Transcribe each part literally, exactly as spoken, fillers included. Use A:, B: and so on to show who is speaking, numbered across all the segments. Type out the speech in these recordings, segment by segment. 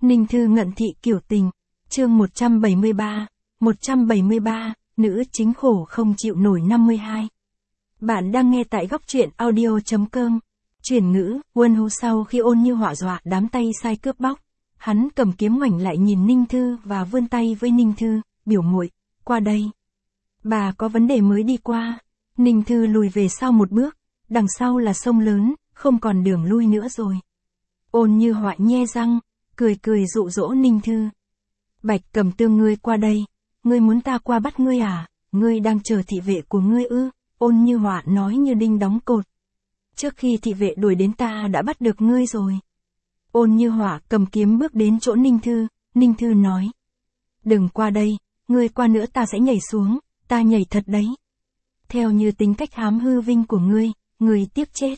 A: Ninh Thư ngận thị kiểu tình, chương một trăm bảy mươi ba, một trăm bảy mươi ba, nữ chính khổ không chịu nổi năm mươi hai. Bạn đang nghe tại góc truyện audio chấm com. Chuyển ngữ, Quân Hu sau khi Ôn Như Họa dọa đám tay sai cướp bóc, hắn cầm kiếm ngoảnh lại nhìn Ninh Thư và vươn tay với Ninh Thư, biểu muội, qua đây. Bà có vấn đề mới đi qua. Ninh Thư lùi về sau một bước, đằng sau là sông lớn, không còn đường lui nữa rồi. Ôn Như Họa nhe răng, cười cười dụ dỗ Ninh Thư. Bạch Cầm Tương, ngươi qua đây, ngươi muốn ta qua bắt ngươi à, ngươi đang chờ thị vệ của ngươi ư? Ôn Như Họa nói như đinh đóng cột. Trước khi thị vệ đuổi đến ta đã bắt được ngươi rồi. Ôn Như Họa cầm kiếm bước đến chỗ Ninh Thư, Ninh Thư nói. Đừng qua đây, ngươi qua nữa ta sẽ nhảy xuống, ta nhảy thật đấy. Theo như tính cách hám hư vinh của ngươi, ngươi tiếc chết.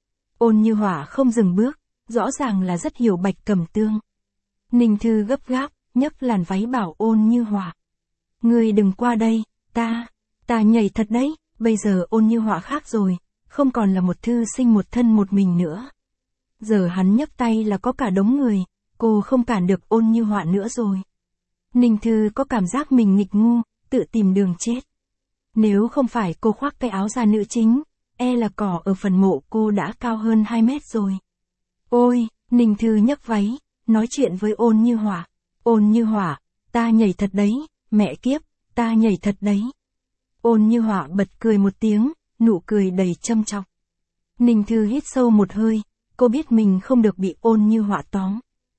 A: Ôn Như Họa không dừng bước, rõ ràng là rất hiểu Bạch Cầm Tương. Ninh Thư gấp gáp, nhấc làn váy bảo Ôn Như Họa. Ngươi đừng qua đây, ta, ta nhảy thật đấy. Bây giờ Ôn Như Họa khác rồi, không còn là một thư sinh một thân một mình nữa. Giờ hắn nhấc tay là có cả đống người, cô không cản được Ôn Như Họa nữa rồi. Ninh Thư có cảm giác mình nghịch ngu, tự tìm đường chết. Nếu không phải cô khoác cái áo da nữ chính, e là cỏ ở phần mộ cô đã cao hơn hai mét rồi. Ôi, Ninh Thư nhấc váy, nói chuyện với Ôn Như Họa. Ôn Như Họa, ta nhảy thật đấy, mẹ kiếp, ta nhảy thật đấy. Ôn Như Họa bật cười một tiếng, nụ cười đầy châm chọc. Ninh Thư hít sâu một hơi, cô biết mình không được bị Ôn Như Họa tóm.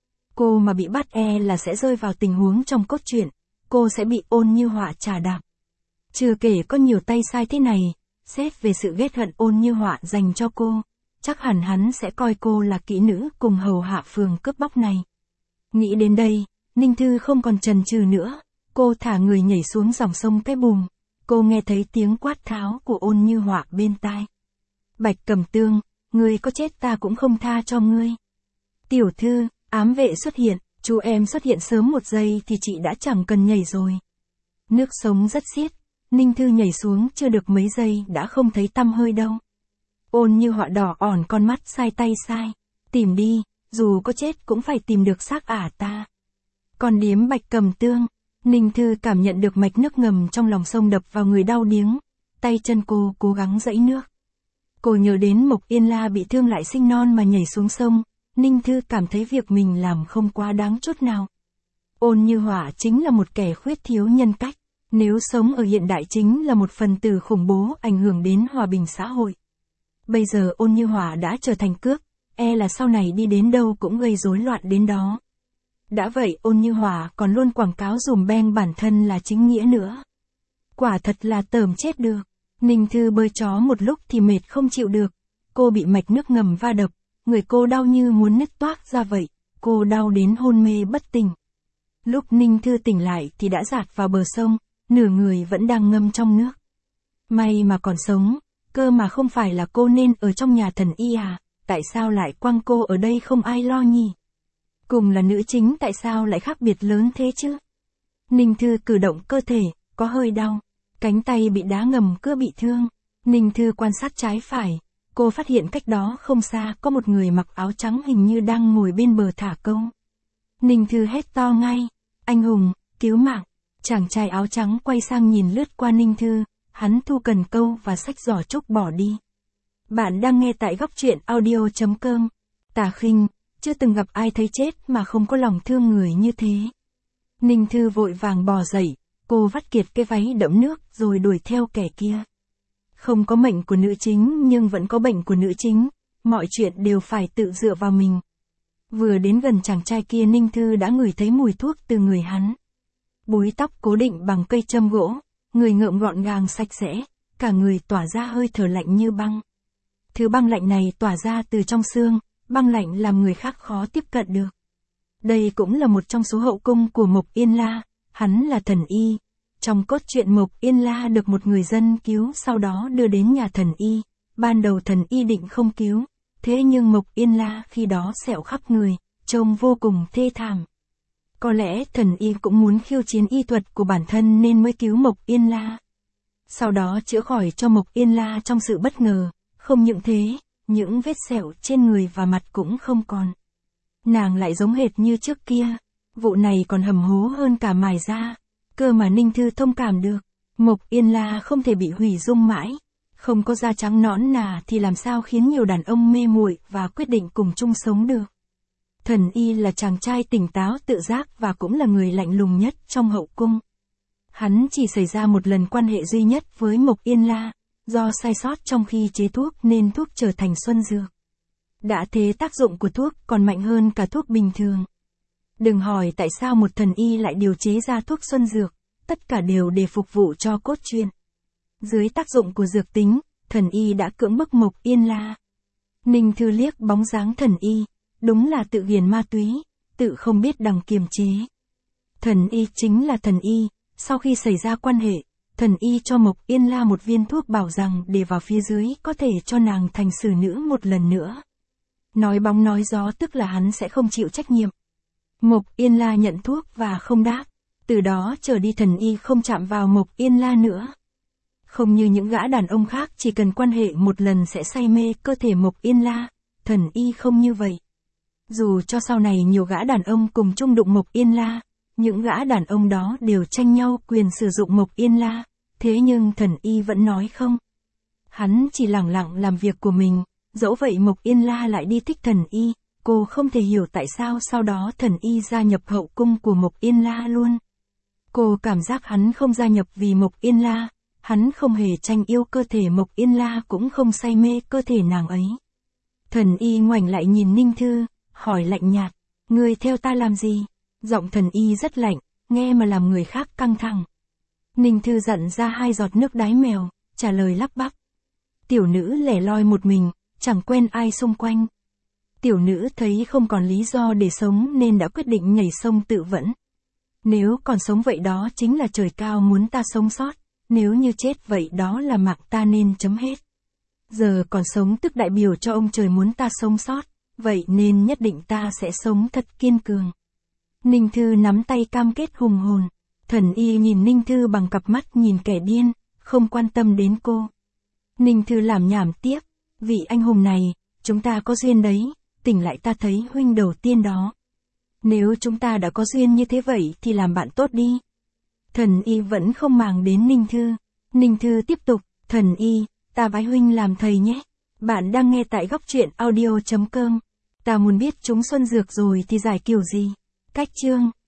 A: Cô mà bị bắt e là sẽ rơi vào tình huống trong cốt truyện, cô sẽ bị Ôn Như Họa trà đạp. Chưa kể có nhiều tay sai thế này, xét về sự ghét hận Ôn Như Họa dành cho cô, chắc hẳn hắn sẽ coi cô là kỹ nữ cùng hầu hạ phường cướp bóc này. Nghĩ đến đây, Ninh Thư không còn chần chừ nữa, cô thả người nhảy xuống dòng sông cái bùm. Cô nghe thấy tiếng quát tháo của Ôn Như Họa bên tai. Bạch Cầm Tương, ngươi có chết ta cũng không tha cho ngươi. Tiểu thư, ám vệ xuất hiện, chú em xuất hiện sớm một giây thì chị đã chẳng cần nhảy rồi. Nước sông rất xiết, Ninh Thư nhảy xuống chưa được mấy giây đã không thấy tăm hơi đâu. Ôn Như Họa đỏ ỏn con mắt sai tay sai. Tìm đi, dù có chết cũng phải tìm được xác ả ta. Còn điếm Bạch Cầm Tương. Ninh Thư cảm nhận được mạch nước ngầm trong lòng sông đập vào người đau điếng, tay chân cô cố gắng dẫy nước. Cô nhớ đến Mộc Yên La bị thương lại sinh non mà nhảy xuống sông, Ninh Thư cảm thấy việc mình làm không quá đáng chút nào. Ôn Như Họa chính là một kẻ khuyết thiếu nhân cách, nếu sống ở hiện đại chính là một phần tử khủng bố ảnh hưởng đến hòa bình xã hội. Bây giờ Ôn Như Họa đã trở thành cướp, e là sau này đi đến đâu cũng gây rối loạn đến đó. Đã vậy Ôn Như Họa còn luôn quảng cáo dùm beng bản thân là chính nghĩa nữa. Quả thật là tởm chết được. Ninh Thư bơi chó một lúc thì mệt không chịu được. Cô bị mạch nước ngầm va đập, người cô đau như muốn nứt toác ra vậy. Cô đau đến hôn mê bất tỉnh. Lúc Ninh Thư tỉnh lại thì đã dạt vào bờ sông, nửa người vẫn đang ngâm trong nước. May mà còn sống, cơ mà không phải là cô nên ở trong nhà thần y à, tại sao lại quăng cô ở đây không ai lo nhỉ? Cùng là nữ chính tại sao lại khác biệt lớn thế chứ? Ninh Thư cử động cơ thể, có hơi đau. Cánh tay bị đá ngầm cưa bị thương. Ninh Thư quan sát trái phải. Cô phát hiện cách đó không xa có một người mặc áo trắng hình như đang ngồi bên bờ thả câu. Ninh Thư hét to ngay. Anh hùng, cứu mạng. Chàng trai áo trắng quay sang nhìn lướt qua Ninh Thư. Hắn thu cần câu và xách giỏ trúc bỏ đi. Bạn đang nghe tại góc truyện audio chấm com. Tà Khinh. Chưa từng gặp ai thấy chết mà không có lòng thương người như thế. Ninh Thư vội vàng bò dậy, cô vắt kiệt cái váy đẫm nước rồi đuổi theo kẻ kia. Không có mệnh của nữ chính nhưng vẫn có bệnh của nữ chính, mọi chuyện đều phải tự dựa vào mình. Vừa đến gần chàng trai kia Ninh Thư đã ngửi thấy mùi thuốc từ người hắn. Búi tóc cố định bằng cây châm gỗ, người ngợm gọn gàng sạch sẽ, cả người tỏa ra hơi thở lạnh như băng. Thứ băng lạnh này tỏa ra từ trong xương. Băng lạnh làm người khác khó tiếp cận được. Đây cũng là một trong số hậu cung của Mộc Yên La, hắn là thần y. Trong cốt truyện Mộc Yên La được một người dân cứu sau đó đưa đến nhà thần y. Ban đầu thần y định không cứu, thế nhưng Mộc Yên La khi đó sẹo khắp người, trông vô cùng thê thảm. Có lẽ thần y cũng muốn khiêu chiến y thuật của bản thân nên mới cứu Mộc Yên La. Sau đó chữa khỏi cho Mộc Yên La trong sự bất ngờ, không những thế. Những vết sẹo trên người và mặt cũng không còn. Nàng lại giống hệt như trước kia, Vụ này còn hầm hố hơn cả mài da. Cơ mà Ninh Thư thông cảm được. Mộc Yên La không thể bị hủy dung mãi. Không có da trắng nõn nà thì làm sao khiến nhiều đàn ông mê muội và quyết định cùng chung sống được. Thần Y là chàng trai tỉnh táo tự giác và cũng là người lạnh lùng nhất trong hậu cung. Hắn chỉ xảy ra một lần quan hệ duy nhất với Mộc Yên La, do sai sót trong khi chế thuốc nên thuốc trở thành xuân dược. Đã thế tác dụng của thuốc còn mạnh hơn cả thuốc bình thường. Đừng hỏi tại sao một thần y lại điều chế ra thuốc xuân dược, tất cả đều để phục vụ cho cốt truyện. Dưới tác dụng của dược tính, thần y đã cưỡng bức Mộc Yên La. Ninh Thư liếc bóng dáng thần y, đúng là tự nghiền ma túy, tự không biết đằng kiềm chế. Thần y chính là thần y, sau khi xảy ra quan hệ, thần y cho Mộc Yên La một viên thuốc bảo rằng để vào phía dưới có thể cho nàng thành xử nữ một lần nữa. Nói bóng nói gió tức là hắn sẽ không chịu trách nhiệm. Mộc Yên La nhận thuốc và không đáp, từ đó trở đi thần y không chạm vào Mộc Yên La nữa. Không như những gã đàn ông khác chỉ cần quan hệ một lần sẽ say mê cơ thể Mộc Yên La, thần y không như vậy. Dù cho sau này nhiều gã đàn ông cùng chung đụng Mộc Yên La, những gã đàn ông đó đều tranh nhau quyền sử dụng Mộc Yên La, thế nhưng thần y vẫn nói không. Hắn chỉ lẳng lặng làm việc của mình, dẫu vậy Mộc Yên La lại đi thích thần y, cô không thể hiểu tại sao sau đó thần y gia nhập hậu cung của Mộc Yên La luôn. Cô cảm giác hắn không gia nhập vì Mộc Yên La, hắn không hề tranh yêu cơ thể Mộc Yên La cũng không say mê cơ thể nàng ấy. Thần y ngoảnh lại nhìn Ninh Thư, hỏi lạnh nhạt, ngươi theo ta làm gì? Giọng thần y rất lạnh, nghe mà làm người khác căng thẳng. Ninh Thư giận ra hai giọt nước đái mèo, trả lời lắp bắp. Tiểu nữ lẻ loi một mình, chẳng quen ai xung quanh. Tiểu nữ thấy không còn lý do để sống nên đã quyết định nhảy sông tự vẫn. Nếu còn sống vậy đó chính là trời cao muốn ta sống sót, nếu như chết vậy đó là mạng ta nên chấm hết. Giờ còn sống tức đại biểu cho ông trời muốn ta sống sót, vậy nên nhất định ta sẽ sống thật kiên cường. Ninh Thư nắm tay cam kết hùng hồn, thần y nhìn Ninh Thư bằng cặp mắt nhìn kẻ điên, không quan tâm đến cô. Ninh Thư làm nhảm tiếp, vị anh hùng này, chúng ta có duyên đấy, tỉnh lại ta thấy huynh đầu tiên đó. Nếu chúng ta đã có duyên như thế vậy thì làm bạn tốt đi. Thần y vẫn không màng đến Ninh Thư. Ninh Thư tiếp tục, thần y, ta bái huynh làm thầy nhé. Bạn đang nghe tại góc truyện audio chấm com. Ta muốn biết chúng xuân dược rồi thì giải kiểu gì? Cách chương